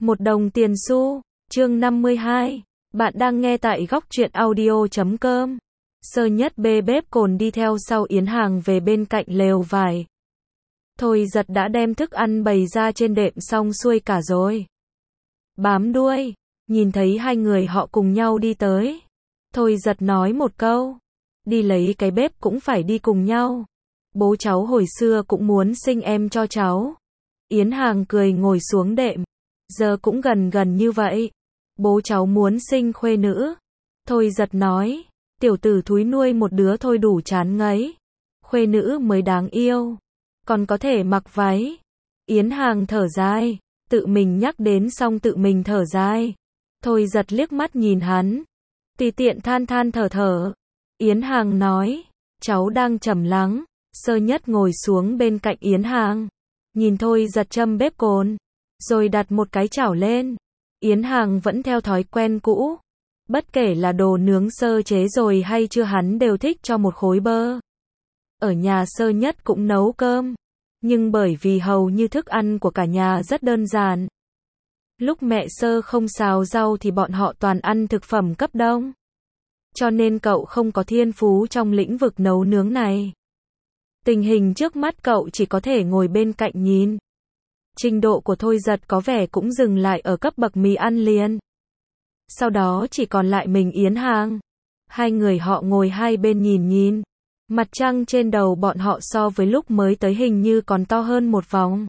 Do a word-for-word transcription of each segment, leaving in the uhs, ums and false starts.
Một đồng tiền xu, chương năm mươi hai. Bạn đang nghe tại góc truyện audio chấm com. Sơ Nhất bê bếp cồn đi theo sau Yến Hàng về bên cạnh lều vải. Thôi Giật đã đem thức ăn bày ra trên đệm xong xuôi cả rồi. Bám đuôi, nhìn thấy hai người họ cùng nhau đi tới. Thôi Giật nói một câu, đi lấy cái bếp cũng phải đi cùng nhau. Bố cháu hồi xưa cũng muốn sinh em cho cháu. Yến Hàng cười ngồi xuống đệm. Giờ cũng gần gần như vậy. Bố cháu muốn sinh khuê nữ. Thôi Giật nói, tiểu tử thúi nuôi một đứa thôi đủ chán ngấy. Khuê nữ mới đáng yêu. Còn có thể mặc váy. Yến Hàng thở dài. Tự mình nhắc đến xong tự mình thở dài. Thôi Giật liếc mắt nhìn hắn. Tùy tiện than than thở thở. Yến Hàng nói, cháu đang trầm lắng. Sơ Nhất ngồi xuống bên cạnh Yến Hàng. Nhìn Thôi Giật châm bếp cồn. Rồi đặt một cái chảo lên. Yến Hàng vẫn theo thói quen cũ. Bất kể là đồ nướng sơ chế rồi hay chưa hắn đều thích cho một khối bơ. Ở nhà Sơ Nhất cũng nấu cơm. Nhưng bởi vì hầu như thức ăn của cả nhà rất đơn giản. Lúc mẹ Sơ không xào rau thì bọn họ toàn ăn thực phẩm cấp đông. Cho nên cậu không có thiên phú trong lĩnh vực nấu nướng này. Tình hình trước mắt cậu chỉ có thể ngồi bên cạnh nhìn. Trình độ của Thôi Giật có vẻ cũng dừng lại ở cấp bậc mì ăn liền. Sau đó chỉ còn lại mình Yến Hàng. Hai người họ ngồi hai bên nhìn nhìn. Mặt trăng trên đầu bọn họ so với lúc mới tới hình như còn to hơn một vòng.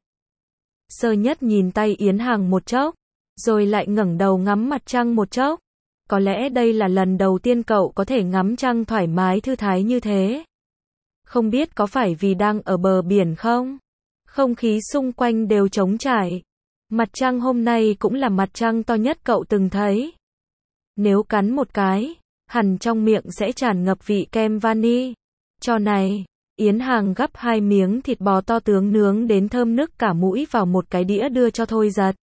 Sơ Nhất nhìn tay Yến Hàng một chốc, rồi lại ngẩng đầu ngắm mặt trăng một chốc. Có lẽ đây là lần đầu tiên cậu có thể ngắm trăng thoải mái thư thái như thế. Không biết có phải vì đang ở bờ biển không? Không khí xung quanh đều trống trải. Mặt trăng hôm nay cũng là mặt trăng to nhất cậu từng thấy. Nếu cắn một cái, hẳn trong miệng sẽ tràn ngập vị kem vani. Cho này, Yến Hàng gắp hai miếng thịt bò to tướng nướng đến thơm nức cả mũi vào một cái đĩa đưa cho Thôi Giật.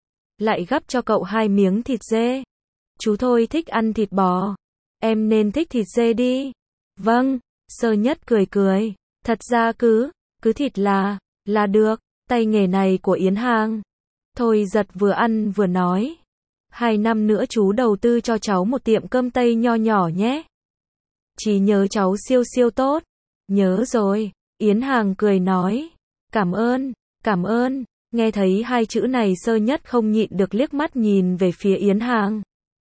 Lại gắp cho cậu hai miếng thịt dê. Chú Thôi thích ăn thịt bò. Em nên thích thịt dê đi. Vâng, Sơ Nhất cười cười. Thật ra cứ, cứ thịt là, là được. Tay nghề này của Yến Hàng. Thôi Giật vừa ăn vừa nói. Hai năm nữa chú đầu tư cho cháu một tiệm cơm Tây nho nhỏ nhé. Chỉ nhớ cháu siêu siêu tốt. Nhớ rồi, Yến Hàng cười nói. Cảm ơn, cảm ơn. Nghe thấy hai chữ này Sơ Nhất không nhịn được liếc mắt nhìn về phía Yến Hàng.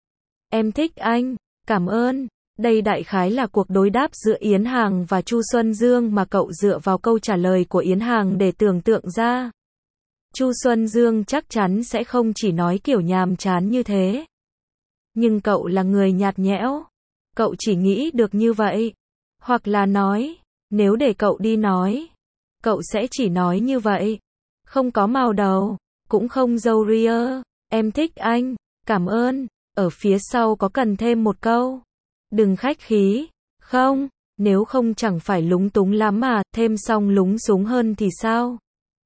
Em thích anh, cảm ơn. Đây đại khái là cuộc đối đáp giữa Yến Hàng và Chu Xuân Dương mà cậu dựa vào câu trả lời của Yến Hàng để tưởng tượng ra. Chu Xuân Dương chắc chắn sẽ không chỉ nói kiểu nhàm chán như thế. Nhưng cậu là người nhạt nhẽo. Cậu chỉ nghĩ được như vậy. Hoặc là nói, nếu để cậu đi nói, cậu sẽ chỉ nói như vậy. Không có màu đầu, cũng không râu ria. Em thích anh, cảm ơn. Ở phía sau có cần thêm một câu. Đừng khách khí. Không, nếu không chẳng phải lúng túng lắm mà, thêm xong lúng súng hơn thì sao?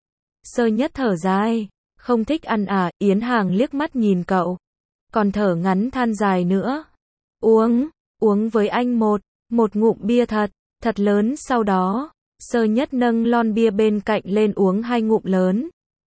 Sơ Nhất thở dài. Không thích ăn à? Yến Hàng liếc mắt nhìn cậu. Còn thở ngắn than dài nữa. Uống, uống với anh một, một ngụm bia thật, thật lớn. Sau đó, Sơ Nhất nâng lon bia bên cạnh lên uống hai ngụm lớn.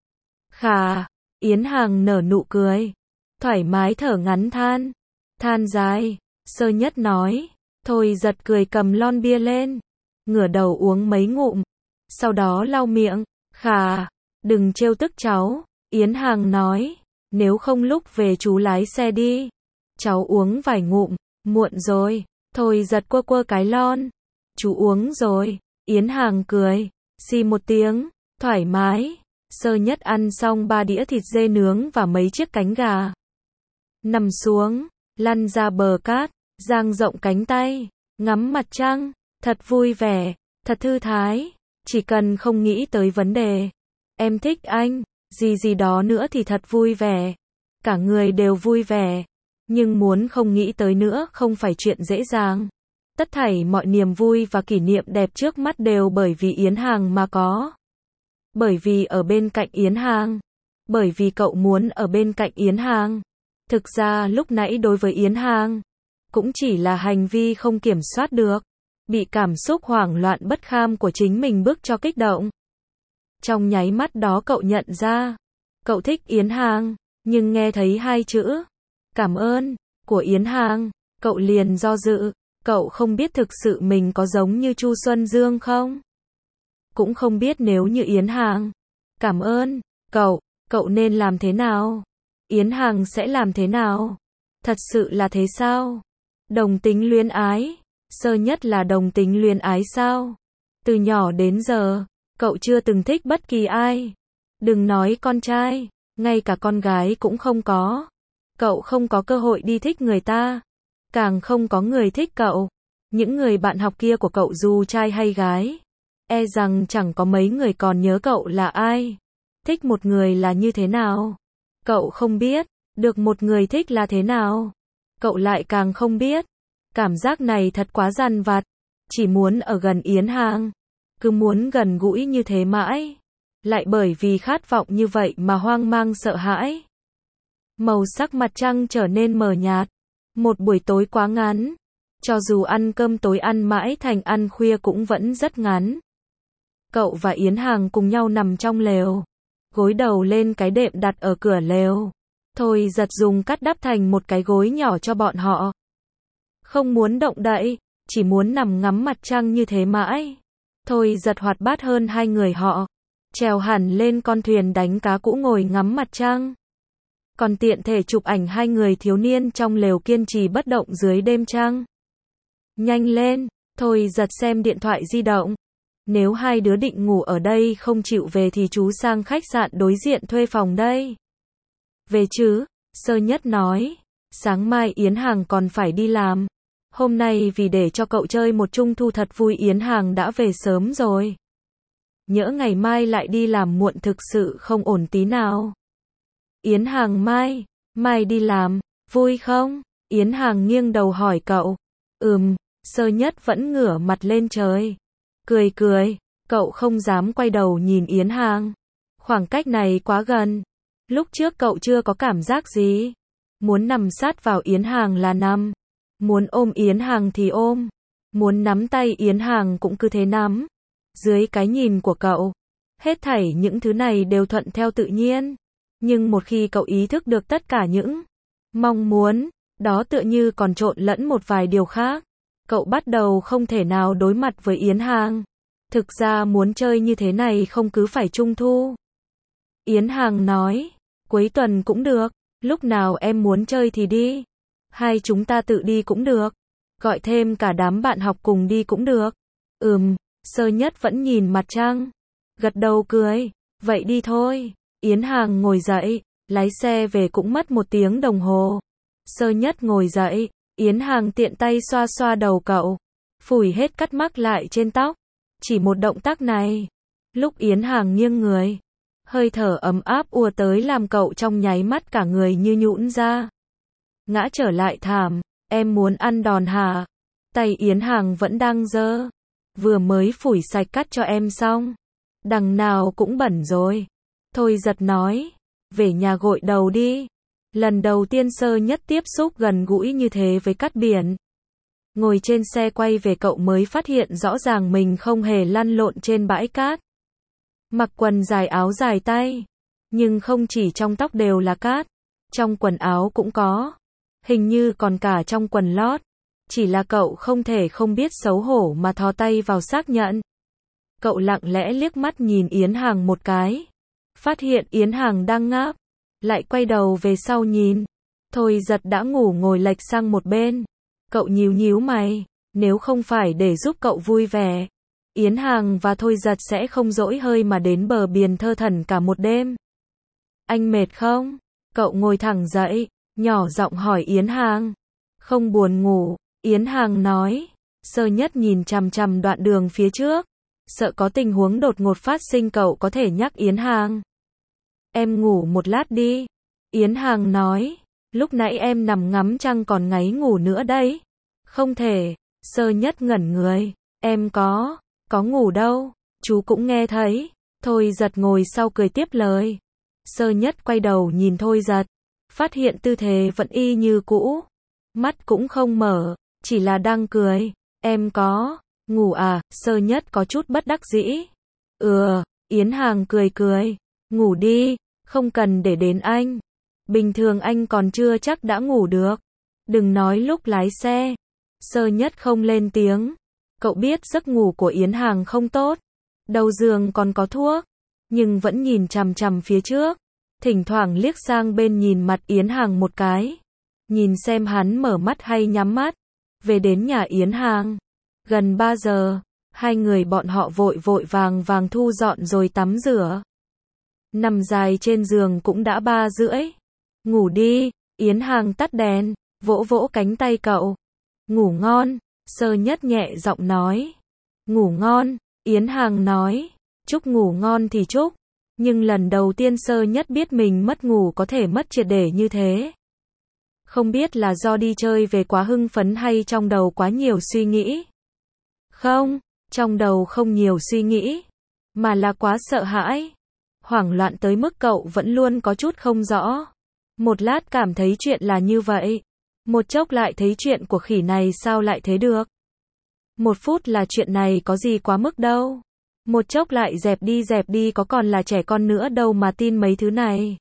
Khà, Yến Hàng nở nụ cười. Thoải mái thở ngắn than, than dài. Sơ Nhất nói. Thôi Giật cười cầm lon bia lên, ngửa đầu uống mấy ngụm. Sau đó lau miệng. Khà, đừng trêu tức cháu. Yến Hàng nói. Nếu không lúc về chú lái xe đi. Cháu uống vài ngụm, muộn rồi. Thôi Giật quơ quơ cái lon. Chú uống rồi. Yến Hàng cười. Xì một tiếng, thoải mái. Sơ Nhất ăn xong ba đĩa thịt dê nướng và mấy chiếc cánh gà. Nằm xuống, lăn ra bờ cát, dang rộng cánh tay, ngắm mặt trăng, thật vui vẻ, thật thư thái, chỉ cần không nghĩ tới vấn đề. Em thích anh, gì gì đó nữa thì thật vui vẻ. Cả người đều vui vẻ, nhưng muốn không nghĩ tới nữa không phải chuyện dễ dàng. Tất thảy mọi niềm vui và kỷ niệm đẹp trước mắt đều bởi vì Yến Hàng mà có. Bởi vì ở bên cạnh Yến Hàng. Bởi vì cậu muốn ở bên cạnh Yến Hàng. Thực ra lúc nãy đối với Yến Hàng, cũng chỉ là hành vi không kiểm soát được. Bị cảm xúc hoảng loạn bất kham của chính mình bức cho kích động. Trong nháy mắt đó cậu nhận ra, cậu thích Yến Hàng. Nhưng nghe thấy hai chữ, cảm ơn, của Yến Hàng, cậu liền do dự, cậu không biết thực sự mình có giống như Chu Xuân Dương không? Cũng không biết nếu như Yến Hàng, cảm ơn, cậu, cậu nên làm thế nào? Yến Hàng sẽ làm thế nào? Thật sự là thế sao? Đồng tính luyến ái, Sơ Nhất là đồng tính luyến ái sao? Từ nhỏ đến giờ, cậu chưa từng thích bất kỳ ai. Đừng nói con trai, ngay cả con gái cũng không có. Cậu không có cơ hội đi thích người ta, càng không có người thích cậu. Những người bạn học kia của cậu dù trai hay gái, e rằng chẳng có mấy người còn nhớ cậu là ai. Thích một người là như thế nào? Cậu không biết, được một người thích là thế nào? Cậu lại càng không biết. Cảm giác này thật quá dằn vặt, chỉ muốn ở gần Yến Hàng, cứ muốn gần gũi như thế mãi. Lại bởi vì khát vọng như vậy mà hoang mang sợ hãi. Màu sắc mặt trăng trở nên mờ nhạt. Một buổi tối quá ngắn. Cho dù ăn cơm tối ăn mãi thành ăn khuya cũng vẫn rất ngắn. Cậu và Yến Hàng cùng nhau nằm trong lều. Gối đầu lên cái đệm đặt ở cửa lều. Thôi Giật dùng cắt đắp thành một cái gối nhỏ cho bọn họ. Không muốn động đậy, chỉ muốn nằm ngắm mặt trăng như thế mãi. Thôi Giật hoạt bát hơn hai người họ. Trèo hẳn lên con thuyền đánh cá cũ ngồi ngắm mặt trăng. Còn tiện thể chụp ảnh hai người thiếu niên trong lều kiên trì bất động dưới đêm trăng. Nhanh lên, Thôi Giật xem điện thoại di động. Nếu hai đứa định ngủ ở đây không chịu về thì chú sang khách sạn đối diện thuê phòng đây. Về chứ, Sơ Nhất nói. Sáng mai Yến Hàng còn phải đi làm. Hôm nay vì để cho cậu chơi một trung thu thật vui Yến Hàng đã về sớm rồi. Nhỡ ngày mai lại đi làm muộn thực sự không ổn tí nào. Yến Hàng mai, mai đi làm, vui không? Yến Hàng nghiêng đầu hỏi cậu. Ừm, Sơ Nhất vẫn ngửa mặt lên trời. Cười cười, cậu không dám quay đầu nhìn Yến Hàng. Khoảng cách này quá gần. Lúc trước cậu chưa có cảm giác gì. Muốn nằm sát vào Yến Hàng là nằm. Muốn ôm Yến Hàng thì ôm. Muốn nắm tay Yến Hàng cũng cứ thế nắm. Dưới cái nhìn của cậu, hết thảy những thứ này đều thuận theo tự nhiên. Nhưng một khi cậu ý thức được tất cả những mong muốn, đó tựa như còn trộn lẫn một vài điều khác. Cậu bắt đầu không thể nào đối mặt với Yến Hàng. Thực ra muốn chơi như thế này không cứ phải trung thu. Yến Hàng nói, cuối tuần cũng được, lúc nào em muốn chơi thì đi. Hai chúng ta tự đi cũng được. Gọi thêm cả đám bạn học cùng đi cũng được. Ừm, Sơ Nhất vẫn nhìn mặt trăng. Gật đầu cười, vậy đi thôi. Yến Hàng ngồi dậy, lái xe về cũng mất một tiếng đồng hồ. Sơ Nhất ngồi dậy, Yến Hàng tiện tay xoa xoa đầu cậu. Phủi hết cắt mắc lại trên tóc. Chỉ một động tác này. Lúc Yến Hàng nghiêng người, hơi thở ấm áp ùa tới làm cậu trong nháy mắt cả người như nhũn ra. Ngã trở lại thảm, em muốn ăn đòn hả? Tay Yến Hàng vẫn đang giơ. Vừa mới phủi sạch cắt cho em xong. Đằng nào cũng bẩn rồi. Thôi Giật nói, về nhà gội đầu đi. Lần đầu tiên Sơ Nhất tiếp xúc gần gũi như thế với cát biển. Ngồi trên xe quay về cậu mới phát hiện rõ ràng mình không hề lăn lộn trên bãi cát. Mặc quần dài áo dài tay. Nhưng không chỉ trong tóc đều là cát. Trong quần áo cũng có. Hình như còn cả trong quần lót. Chỉ là cậu không thể không biết xấu hổ mà thò tay vào xác nhận. Cậu lặng lẽ liếc mắt nhìn Yến Hàng một cái. Phát hiện Yến Hàng đang ngáp. Lại quay đầu về sau nhìn. Thôi Giật đã ngủ ngồi lệch sang một bên. Cậu nhíu nhíu mày. Nếu không phải để giúp cậu vui vẻ, Yến Hàng và Thôi Giật sẽ không dỗi hơi mà đến bờ biển thơ thẩn cả một đêm. Anh mệt không? Cậu ngồi thẳng dậy, nhỏ giọng hỏi Yến Hàng. Không buồn ngủ, Yến Hàng nói. Sơ Nhất nhìn chằm chằm đoạn đường phía trước. Sợ có tình huống đột ngột phát sinh cậu có thể nhắc Yến Hàng. Em ngủ một lát đi. Yến Hàng nói. Lúc nãy em nằm ngắm trăng còn ngáy ngủ nữa đấy. Không thể. Sơ Nhất ngẩn người. Em có, có ngủ đâu. Chú cũng nghe thấy. Thôi Giật ngồi sau cười tiếp lời. Sơ Nhất quay đầu nhìn Thôi Giật. Phát hiện tư thế vẫn y như cũ. Mắt cũng không mở. Chỉ là đang cười. Em có, ngủ à? Sơ Nhất có chút bất đắc dĩ. Ừ, Yến Hàng cười cười. Ngủ đi, không cần để đến anh. Bình thường anh còn chưa chắc đã ngủ được. Đừng nói lúc lái xe. Sơ Nhất không lên tiếng. Cậu biết giấc ngủ của Yến Hàng không tốt. Đầu giường còn có thuốc. Nhưng vẫn nhìn chằm chằm phía trước. Thỉnh thoảng liếc sang bên nhìn mặt Yến Hàng một cái. Nhìn xem hắn mở mắt hay nhắm mắt. Về đến nhà Yến Hàng. Gần ba giờ. Hai người bọn họ vội vội vàng vàng thu dọn rồi tắm rửa. Nằm dài trên giường cũng đã ba rưỡi. Ngủ đi. Yến Hàng tắt đèn. Vỗ vỗ cánh tay cậu. Ngủ ngon. Sơ Nhất nhẹ giọng nói. Ngủ ngon. Yến Hàng nói. Chúc ngủ ngon thì chúc. Nhưng lần đầu tiên Sơ Nhất biết mình mất ngủ có thể mất triệt để như thế. Không biết là do đi chơi về quá hưng phấn hay trong đầu quá nhiều suy nghĩ. Không, trong đầu không nhiều suy nghĩ. Mà là quá sợ hãi. Hoảng loạn tới mức cậu vẫn luôn có chút không rõ. Một lát cảm thấy chuyện là như vậy. Một chốc lại thấy chuyện của khỉ này sao lại thế được. Một phút là chuyện này có gì quá mức đâu. Một chốc lại dẹp đi dẹp đi có còn là trẻ con nữa đâu mà tin mấy thứ này.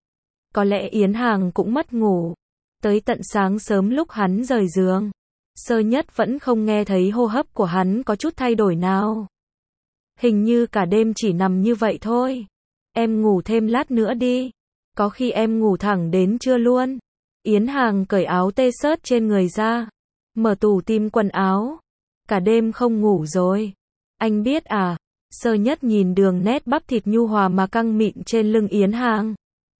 Có lẽ Yến Hàng cũng mất ngủ. Tới tận sáng sớm lúc hắn rời giường. Sơ Nhất vẫn không nghe thấy hô hấp của hắn có chút thay đổi nào. Hình như cả đêm chỉ nằm như vậy thôi. Em ngủ thêm lát nữa đi. Có khi em ngủ thẳng đến trưa luôn. Yến Hàng cởi áo t-shirt trên người ra. Mở tủ tìm quần áo. Cả đêm không ngủ rồi. Anh biết à? Sơ Nhất nhìn đường nét bắp thịt nhu hòa mà căng mịn trên lưng Yến Hàng.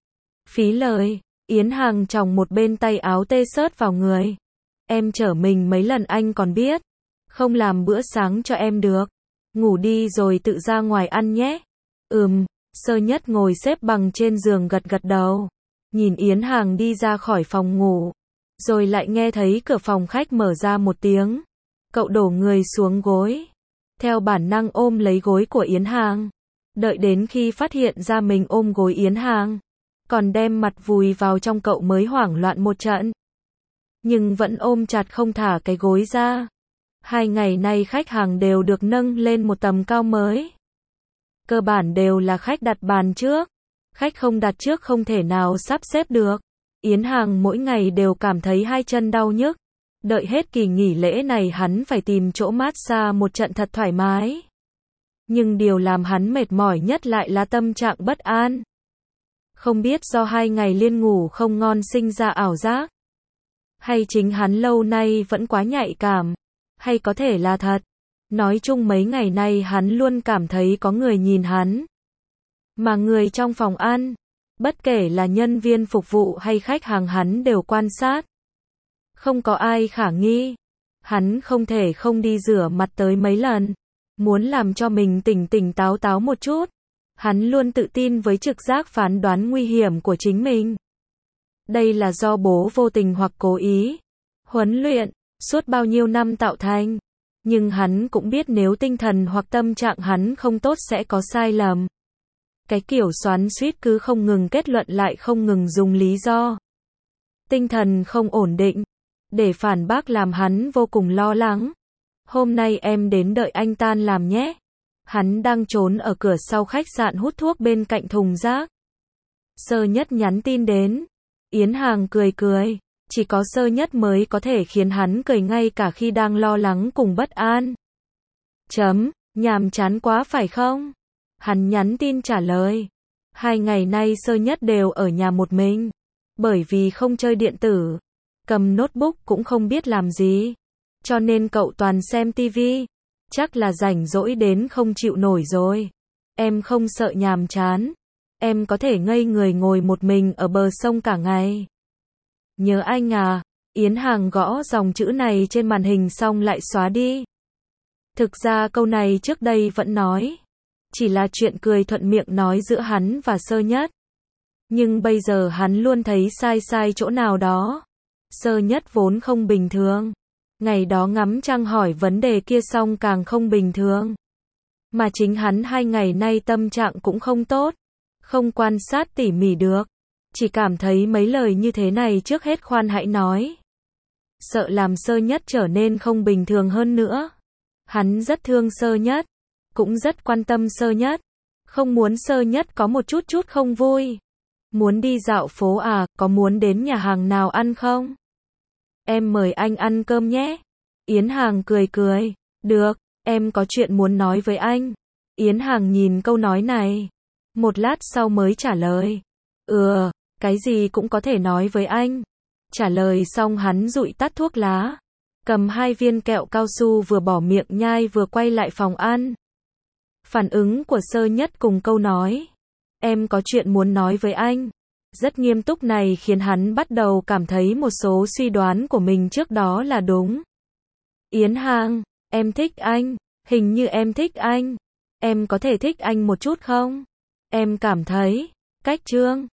Phí lời. Yến Hàng tròng một bên tay áo t-shirt vào người. Em chở mình mấy lần anh còn biết. Không làm bữa sáng cho em được. Ngủ đi rồi tự ra ngoài ăn nhé. Ừm. Sơ Nhất ngồi xếp bằng trên giường gật gật đầu. Nhìn Yến Hàng đi ra khỏi phòng ngủ. Rồi lại nghe thấy cửa phòng khách mở ra một tiếng. Cậu đổ người xuống gối. Theo bản năng ôm lấy gối của Yến Hàng. Đợi đến khi phát hiện ra mình ôm gối Yến Hàng. Còn đem mặt vùi vào trong cậu mới hoảng loạn một trận. Nhưng vẫn ôm chặt không thả cái gối ra. Hai ngày nay khách hàng đều được nâng lên một tầm cao mới. Cơ bản đều là khách đặt bàn trước. Khách không đặt trước không thể nào sắp xếp được. Yến Hàng mỗi ngày đều cảm thấy hai chân đau nhức. Đợi hết kỳ nghỉ lễ này hắn phải tìm chỗ massage một trận thật thoải mái. Nhưng điều làm hắn mệt mỏi nhất lại là tâm trạng bất an. Không biết do hai ngày liên ngủ không ngon sinh ra ảo giác. Hay chính hắn lâu nay vẫn quá nhạy cảm. Hay có thể là thật. Nói chung mấy ngày nay hắn luôn cảm thấy có người nhìn hắn. Mà người trong phòng ăn, bất kể là nhân viên phục vụ hay khách hàng hắn đều quan sát. Không có ai khả nghi. Hắn không thể không đi rửa mặt tới mấy lần. Muốn làm cho mình tỉnh tỉnh táo táo một chút. Hắn luôn tự tin với trực giác phán đoán nguy hiểm của chính mình. Đây là do bố vô tình hoặc cố ý huấn luyện suốt bao nhiêu năm tạo thành. Nhưng hắn cũng biết nếu tinh thần hoặc tâm trạng hắn không tốt sẽ có sai lầm. Cái kiểu xoắn xuýt cứ không ngừng kết luận lại không ngừng dùng lý do. Tinh thần không ổn định. Để phản bác làm hắn vô cùng lo lắng. Hôm nay em đến đợi anh tan làm nhé. Hắn đang trốn ở cửa sau khách sạn hút thuốc bên cạnh thùng rác. Sơ Nhất nhắn tin đến. Yến Hàng cười cười. Chỉ có Sơ Nhất mới có thể khiến hắn cười ngay cả khi đang lo lắng cùng bất an. Chấm, nhàm chán quá phải không? Hắn nhắn tin trả lời. Hai ngày nay Sơ Nhất đều ở nhà một mình. Bởi vì không chơi điện tử. Cầm notebook cũng không biết làm gì. Cho nên cậu toàn xem tivi. Chắc là rảnh rỗi đến không chịu nổi rồi. Em không sợ nhàm chán. Em có thể ngây người ngồi một mình ở bờ sông cả ngày. Nhớ anh à. Yến Hàng gõ dòng chữ này trên màn hình xong lại xóa đi. Thực ra câu này trước đây vẫn nói. Chỉ là chuyện cười thuận miệng nói giữa hắn và Sơ Nhất. Nhưng bây giờ hắn luôn thấy sai sai chỗ nào đó. Sơ Nhất vốn không bình thường. Ngày đó ngắm trăng hỏi vấn đề kia xong càng không bình thường. Mà chính hắn hai ngày nay tâm trạng cũng không tốt. Không quan sát tỉ mỉ được. Chỉ cảm thấy mấy lời như thế này trước hết khoan hãy nói. Sợ làm Sơ Nhất trở nên không bình thường hơn nữa. Hắn rất thương Sơ Nhất. Cũng rất quan tâm Sơ Nhất. Không muốn Sơ Nhất có một chút chút không vui. Muốn đi dạo phố à, có muốn đến nhà hàng nào ăn không? Em mời anh ăn cơm nhé. Yến Hàng cười cười. Được, em có chuyện muốn nói với anh. Yến Hàng nhìn câu nói này. Một lát sau mới trả lời. Ừ, cái gì cũng có thể nói với anh. Trả lời xong hắn dụi tắt thuốc lá. Cầm hai viên kẹo cao su vừa bỏ miệng nhai vừa quay lại phòng ăn. Phản ứng của Sơ Nhất cùng câu nói. Em có chuyện muốn nói với anh. Rất nghiêm túc này khiến hắn bắt đầu cảm thấy một số suy đoán của mình trước đó là đúng. Yến Hàng, em thích anh. Hình như em thích anh. Em có thể thích anh một chút không? Em cảm thấy, cách Trương